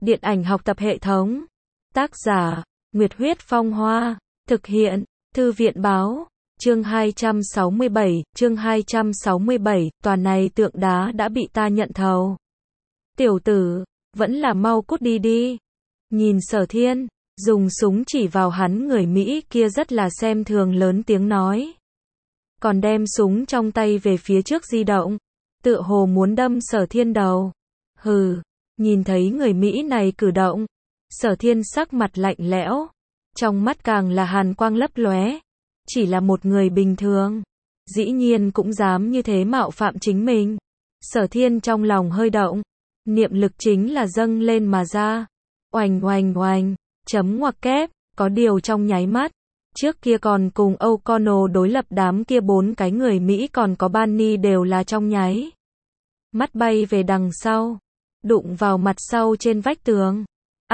Điện ảnh học tập hệ thống. Tác giả, Nguyệt Huyết Phong Hoa. Thực hiện, Thư viện báo. Chương 267, tòa này tượng đá đã bị ta nhận thầu. Tiểu tử, vẫn là mau cút đi đi. Nhìn Sở Thiên, dùng súng chỉ vào hắn người Mỹ kia rất là xem thường lớn tiếng nói. Còn đem súng trong tay về phía trước di động, tựa hồ muốn đâm Sở Thiên đầu. Hừ, nhìn thấy người Mỹ này cử động, Sở Thiên sắc mặt lạnh lẽo, trong mắt càng là hàn quang lấp lóe. Chỉ là một người bình thường, dĩ nhiên cũng dám như thế mạo phạm chính mình. Sở Thiên trong lòng hơi động, niệm lực chính là dâng lên mà ra. Oành oành oành, chấm ngoặc kép, có điều trong nháy mắt, trước kia còn cùng O'Connell đối lập đám kia 4 cái người Mỹ còn có Barney đều là trong nháy mắt bay về đằng sau, đụng vào mặt sau trên vách tường.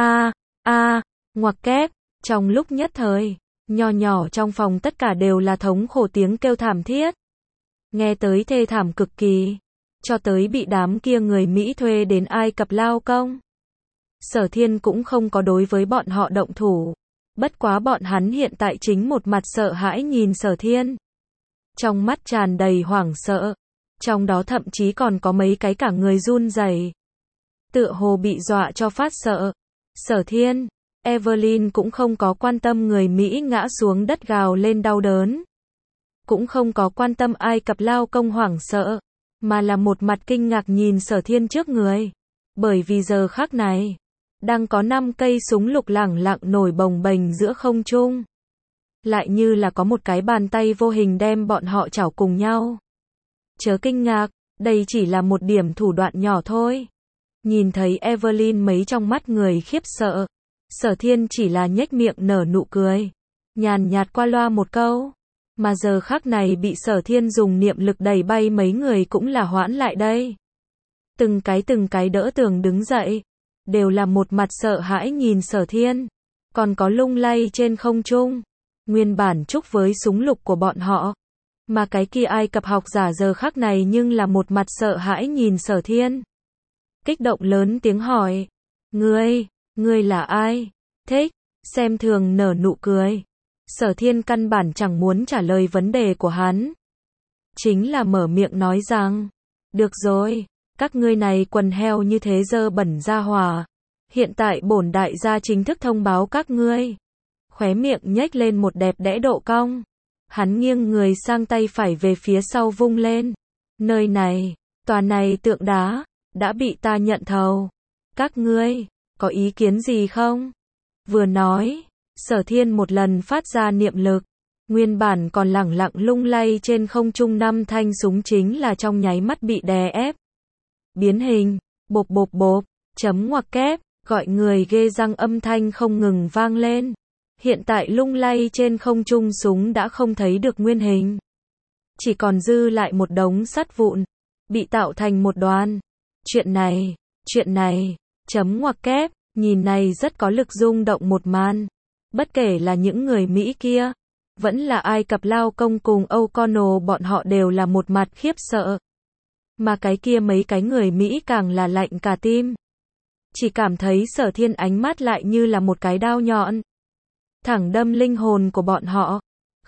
Ngoặc kép, trong lúc nhất thời, nho nhỏ trong phòng tất cả đều là thống khổ tiếng kêu thảm thiết. Nghe tới thê thảm cực kỳ, cho tới bị đám kia người Mỹ thuê đến Ai Cập lao công. Sở Thiên cũng không có đối với bọn họ động thủ, bất quá bọn hắn hiện tại chính một mặt sợ hãi nhìn Sở Thiên. Trong mắt tràn đầy hoảng sợ, trong đó thậm chí còn có mấy cái cả người run rẩy, tựa hồ bị dọa cho phát sợ. Sở Thiên, Evelyn cũng không có quan tâm người Mỹ ngã xuống đất gào lên đau đớn, cũng không có quan tâm Ai Cập lao công hoảng sợ, mà là một mặt kinh ngạc nhìn Sở Thiên trước người. Bởi vì giờ khắc này, đang có 5 cây súng lục lẳng lặng nổi bồng bềnh giữa không trung. Lại như là có một cái bàn tay vô hình đem bọn họ chảo cùng nhau. Chớ kinh ngạc, đây chỉ là một điểm thủ đoạn nhỏ thôi. Nhìn thấy Evelyn mấy trong mắt người khiếp sợ, Sở Thiên chỉ là nhếch miệng nở nụ cười, nhàn nhạt qua loa một câu. Mà giờ khắc này bị Sở Thiên dùng niệm lực đẩy bay mấy người cũng là hoãn lại đây. Từng cái đỡ tường đứng dậy, đều là một mặt sợ hãi nhìn Sở Thiên, còn có lung lay trên không trung, nguyên bản chúc với súng lục của bọn họ. Mà cái kia Ai Cập học giả giờ khắc này nhưng là một mặt sợ hãi nhìn Sở Thiên. Kích động lớn tiếng hỏi, ngươi là ai? Thích, xem thường nở nụ cười. Sở Thiên căn bản chẳng muốn trả lời vấn đề của hắn. Chính là mở miệng nói rằng, được rồi, các ngươi này quần heo như thế dơ bẩn ra hỏa. Hiện tại bổn đại gia chính thức thông báo các ngươi. Khóe miệng nhếch lên một đẹp đẽ độ cong. Hắn nghiêng người sang tay phải về phía sau vung lên. Nơi này, tòa này tượng đá, đã bị ta nhận thầu. Các ngươi, có ý kiến gì không? Vừa nói, Sở Thiên một lần phát ra niệm lực. Nguyên bản còn lẳng lặng lung lay trên không trung 5 thanh súng chính là trong nháy mắt bị đè ép. Biến hình, bộp bộp bộp, chấm ngoặc kép, gọi người ghê răng âm thanh không ngừng vang lên. Hiện tại lung lay trên không trung súng đã không thấy được nguyên hình. Chỉ còn dư lại một đống sắt vụn, bị tạo thành một đoàn. Chuyện này, chấm ngoặc kép, nhìn này rất có lực rung động một màn. Bất kể là những người Mỹ kia, vẫn là Ai Cập lao công cùng O'Connell bọn họ đều là một mặt khiếp sợ. Mà cái kia mấy cái người Mỹ càng là lạnh cả tim. Chỉ cảm thấy Sở Thiên ánh mắt lại như là một cái đao nhọn, thẳng đâm linh hồn của bọn họ.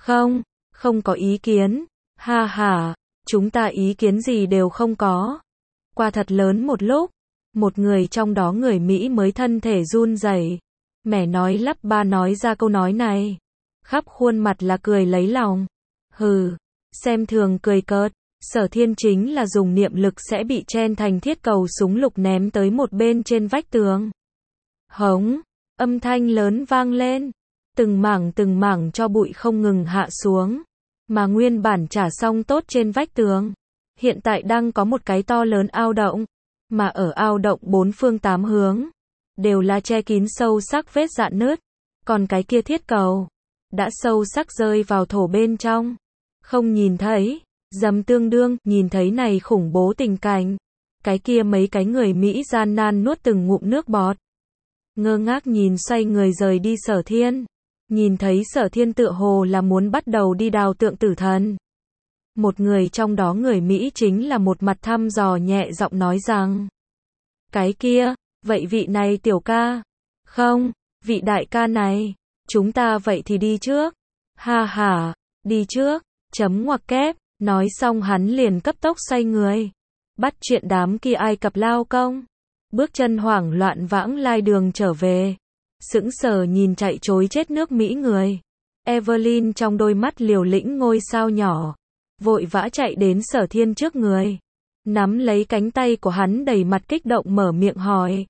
Không có ý kiến. Ha ha, chúng ta ý kiến gì đều không có. Qua thật lớn một lúc, một người trong đó người Mỹ mới thân thể run rẩy, mẻ nói lắp ba nói ra câu nói này. Khắp khuôn mặt là cười lấy lòng. Hừ, xem thường cười cợt. Sở Thiên chính là dùng niệm lực sẽ bị chen thành thiết cầu súng lục ném tới một bên trên vách tường. Hống, âm thanh lớn vang lên. Từng mảng cho bụi không ngừng hạ xuống. Mà nguyên bản trả xong tốt trên vách tường, hiện tại đang có một cái to lớn ao động. Mà ở ao động 4 phương 8 hướng, đều là che kín sâu sắc vết rạn nứt. Còn cái kia thiết cầu, đã sâu sắc rơi vào thổ bên trong. Không nhìn thấy, dầm tương đương, nhìn thấy này khủng bố tình cảnh. Cái kia mấy cái người Mỹ gian nan nuốt từng ngụm nước bọt. Ngơ ngác nhìn xoay người rời đi Sở Thiên. Nhìn thấy Sở Thiên tựa hồ là muốn bắt đầu đi đào tượng tử thần. Một người trong đó người Mỹ chính là một mặt thăm dò nhẹ giọng nói rằng, cái kia, Vậy vị này tiểu ca? Không, vị đại ca này. Chúng ta vậy thì đi trước. Ha ha, đi trước. Chấm ngoặc kép. Nói xong hắn liền cấp tốc xoay người. Bắt chuyện đám kia Ai Cập lao công. Bước chân hoảng loạn vãng lai đường trở về. Sững sờ nhìn chạy trối chết nước Mỹ người. Evelyn trong đôi mắt liều lĩnh ngôi sao nhỏ. Vội vã chạy đến Sở Thiên trước người. Nắm lấy cánh tay của hắn đầy mặt kích động mở miệng hỏi.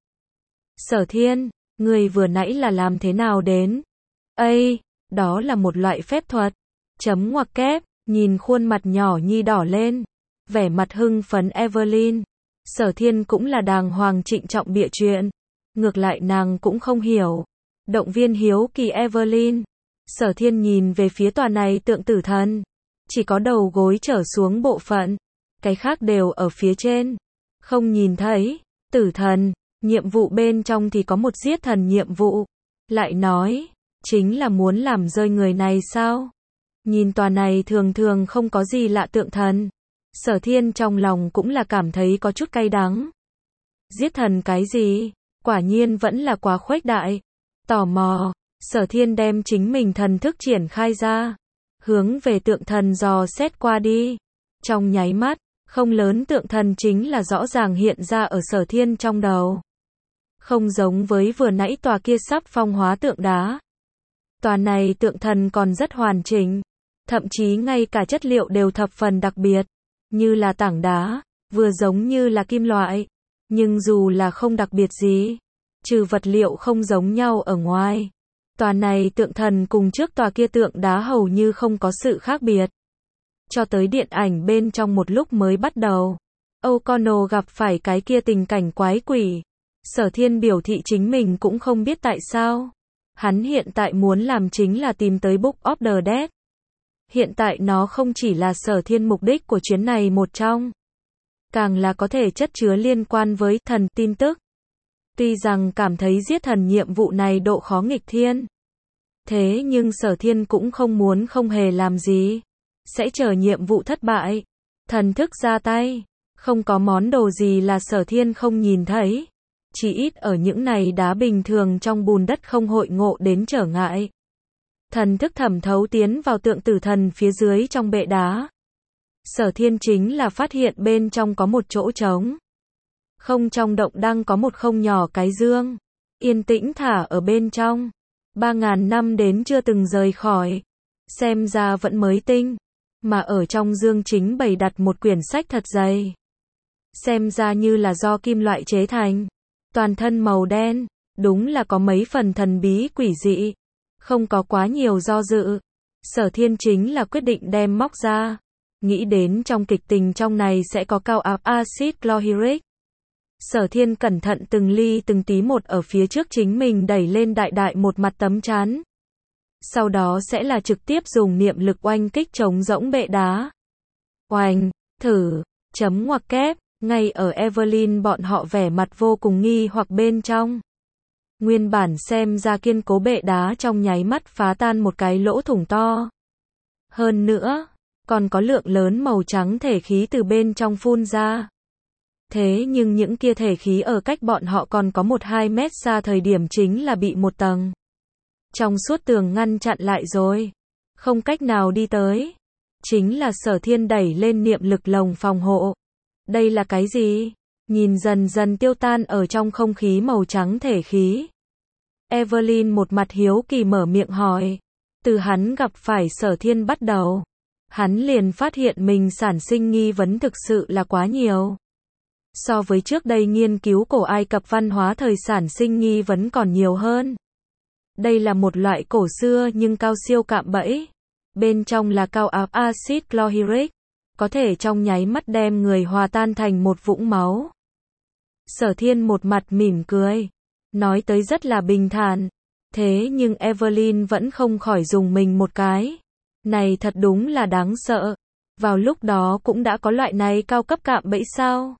Sở Thiên, người vừa nãy là làm thế nào đến? Ây, đó là một loại phép thuật. Chấm ngoặc kép, nhìn khuôn mặt nhỏ nhi đỏ lên. Vẻ mặt hưng phấn Evelyn. Sở Thiên cũng là đàng hoàng trịnh trọng bịa chuyện. Ngược lại nàng cũng không hiểu. Động viên hiếu kỳ Evelyn. Sở Thiên nhìn về phía tòa này tượng tử thần. Chỉ có đầu gối trở xuống bộ phận. Cái khác đều ở phía trên. Không nhìn thấy. Tử thần. Nhiệm vụ bên trong thì có một giết thần nhiệm vụ. Lại nói. Chính là muốn làm rơi người này sao? Nhìn tòa này thường thường không có gì lạ tượng thần. Sở Thiên trong lòng cũng là cảm thấy có chút cay đắng. Giết thần cái gì? Quả nhiên vẫn là quá khuếch đại. Tò mò. Sở Thiên đem chính mình thần thức triển khai ra. Hướng về tượng thần dò xét qua đi. Trong nháy mắt, không lớn tượng thần chính là rõ ràng hiện ra ở Sở Thiên trong đầu. Không giống với vừa nãy tòa kia sắp phong hóa tượng đá. Tòa này tượng thần còn rất hoàn chỉnh. Thậm chí ngay cả chất liệu đều thập phần đặc biệt. Như là tảng đá, vừa giống như là kim loại. Nhưng dù là không đặc biệt gì, trừ vật liệu không giống nhau ở ngoài. Tòa này tượng thần cùng trước tòa kia tượng đá hầu như không có sự khác biệt. Cho tới điện ảnh bên trong một lúc mới bắt đầu. O'Connell gặp phải cái kia tình cảnh quái quỷ. Sở Thiên biểu thị chính mình cũng không biết tại sao. Hắn hiện tại muốn làm chính là tìm tới Book of the Dead. Hiện tại nó không chỉ là Sở Thiên mục đích của chuyến này một trong. Càng là có thể chất chứa liên quan với thần tin tức. Tuy rằng cảm thấy giết thần nhiệm vụ này độ khó nghịch thiên. Thế nhưng Sở Thiên cũng không muốn không hề làm gì. Sẽ chờ nhiệm vụ thất bại. Thần thức ra tay. Không có món đồ gì là Sở Thiên không nhìn thấy. Chỉ ít ở những này đá bình thường trong bùn đất không hội ngộ đến trở ngại. Thần thức thẩm thấu tiến vào tượng tử thần phía dưới trong bệ đá. Sở Thiên chính là phát hiện bên trong có một chỗ trống. Không trong động đang có một không nhỏ cái dương. Yên tĩnh thả ở bên trong. 3.000 năm đến chưa từng rời khỏi. Xem ra vẫn mới tinh. Mà ở trong dương chính bày đặt một quyển sách thật dày. Xem ra như là do kim loại chế thành. Toàn thân màu đen. Đúng là có mấy phần thần bí quỷ dị. Không có quá nhiều do dự. Sở Thiên chính là quyết định đem móc ra. Nghĩ đến trong kịch tình trong này sẽ có cao áp axit chlorhydric. Sở Thiên cẩn thận từng ly từng tí một ở phía trước chính mình đẩy lên đại đại một mặt tấm chắn. Sau đó sẽ là trực tiếp dùng niệm lực oanh kích chống rỗng bệ đá. Oanh, thử, chấm ngoặc kép, ngay ở Evelyn bọn họ vẻ mặt vô cùng nghi hoặc bên trong. Nguyên bản xem ra kiên cố bệ đá trong nháy mắt phá tan một cái lỗ thủng to. Hơn nữa, còn có lượng lớn màu trắng thể khí từ bên trong phun ra. Thế nhưng những kia thể khí ở cách bọn họ còn có 1-2 mét xa thời điểm chính là bị một tầng trong suốt tường ngăn chặn lại rồi. Không cách nào đi tới. Chính là Sở Thiên đẩy lên niệm lực lồng phòng hộ. Đây là cái gì? Nhìn dần dần tiêu tan ở trong không khí màu trắng thể khí. Evelyn một mặt hiếu kỳ mở miệng hỏi. Từ hắn gặp phải Sở Thiên bắt đầu. Hắn liền phát hiện mình sản sinh nghi vấn thực sự là quá nhiều. So với trước đây nghiên cứu cổ Ai Cập văn hóa thời sản sinh nghi vấn còn nhiều hơn. Đây là một loại cổ xưa nhưng cao siêu cạm bẫy. Bên trong là cao áp axit chlorhydric. Có thể trong nháy mắt đem người hòa tan thành một vũng máu. Sở Thiên một mặt mỉm cười. Nói tới rất là bình thản. Thế nhưng Evelyn vẫn không khỏi dùng mình một cái. Này thật đúng là đáng sợ. Vào lúc đó cũng đã có loại này cao cấp cạm bẫy sao?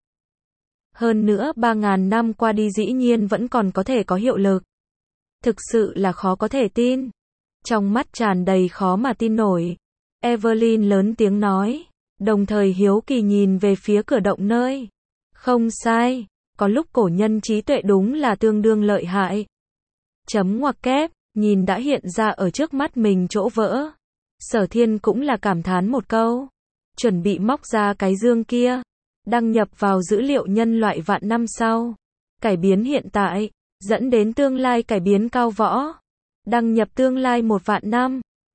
Hơn nữa 3.000 năm qua đi dĩ nhiên vẫn còn có thể có hiệu lực. Thực sự là khó có thể tin. Trong mắt tràn đầy khó mà tin nổi. Evelyn lớn tiếng nói. Đồng thời hiếu kỳ nhìn về phía cửa động nơi. Không sai. có lúc cổ nhân trí tuệ đúng là tương đương lợi hại. Chấm ngoặc kép, nhìn đã hiện ra ở trước mắt mình chỗ vỡ. Sở Thiên cũng là cảm thán một câu. Chuẩn bị móc ra cái dương kia. Đăng nhập vào dữ liệu nhân loại vạn năm sau. Cải biến hiện tại, dẫn đến tương lai cải biến cao võ. Đăng nhập tương lai 1 vạn năm.